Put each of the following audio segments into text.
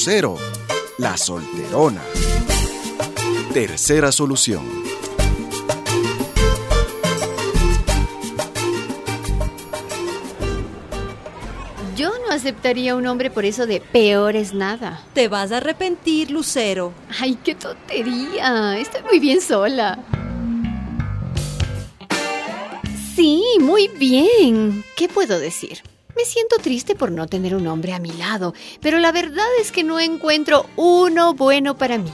Lucero, la solterona. Tercera solución. Yo no aceptaría un hombre por eso de peor es nada. Te vas a arrepentir, Lucero. Ay, qué tontería. Estoy muy bien sola. Sí, muy bien. ¿Qué puedo decir? Me siento triste por no tener un hombre a mi lado, pero la verdad es que no encuentro uno bueno para mí.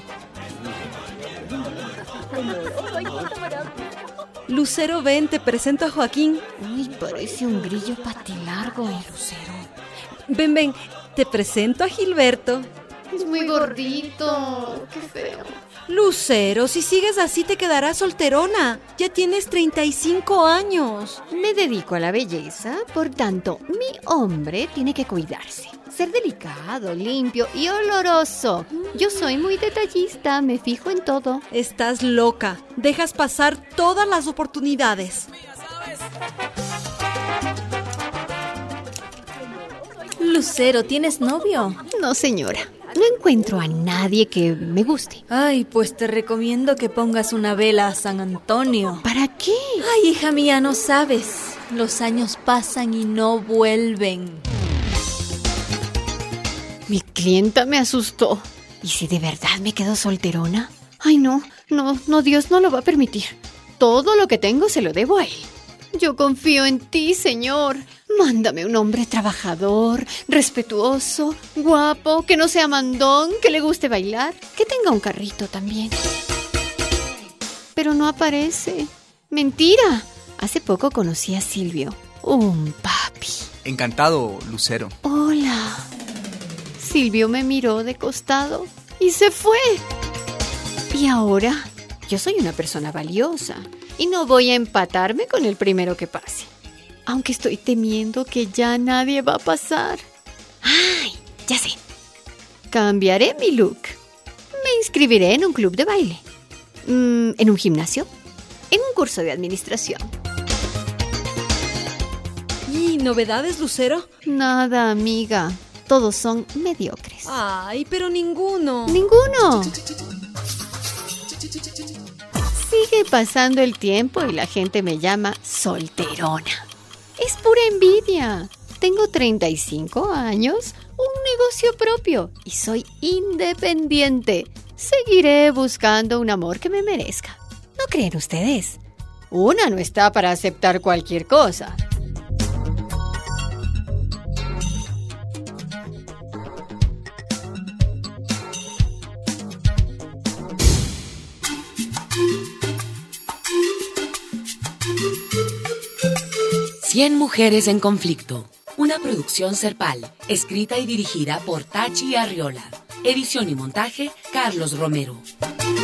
Lucero, ven, te presento a Joaquín. Uy, parece un grillo patilargo, Lucero. Ven, te presento a Gilberto. Es muy gordito. Qué feo. Lucero, si sigues así te quedarás solterona. Ya tienes 35 años. Me dedico a la belleza, por tanto, mi hombre tiene que cuidarse. Ser delicado, limpio y oloroso. Yo soy muy detallista, me fijo en todo. Estás loca. Dejas pasar todas las oportunidades. Lucero, ¿tienes novio? No, señora. No encuentro a nadie que me guste. Ay, pues te recomiendo que pongas una vela a San Antonio. ¿Para qué? Ay, hija mía, no sabes. Los años pasan y no vuelven. Mi clienta me asustó. ¿Y si de verdad me quedo solterona? Ay, no, Dios no lo va a permitir. Todo lo que tengo se lo debo a él. Yo confío en ti, Señor. Mándame un hombre trabajador, respetuoso, guapo, que no sea mandón, que le guste bailar, que tenga un carrito también. Pero no aparece. ¡Mentira! Hace poco conocí a Silvio, un papi. Encantado, Lucero. Hola. Silvio me miró de costado y se fue. Y ahora yo soy una persona valiosa y no voy a empatarme con el primero que pase. Aunque estoy temiendo que ya nadie va a pasar. ¡Ay! Ya sé. Cambiaré mi look. Me inscribiré en un club de baile. ¿En un gimnasio? En un curso de administración. ¿Y novedades, Lucero? Nada, amiga. Todos son mediocres. Ay, pero ninguno. ¡Ninguno! Sigue pasando el tiempo y la gente me llama solterona. Es pura envidia. Tengo 35 años, un negocio propio y soy independiente. Seguiré buscando un amor que me merezca. ¿No creen ustedes? Una no está para aceptar cualquier cosa. Cien mujeres en conflicto. Una producción Serpal, escrita y dirigida por Tachi Arriola. Edición y montaje, Carlos Romero.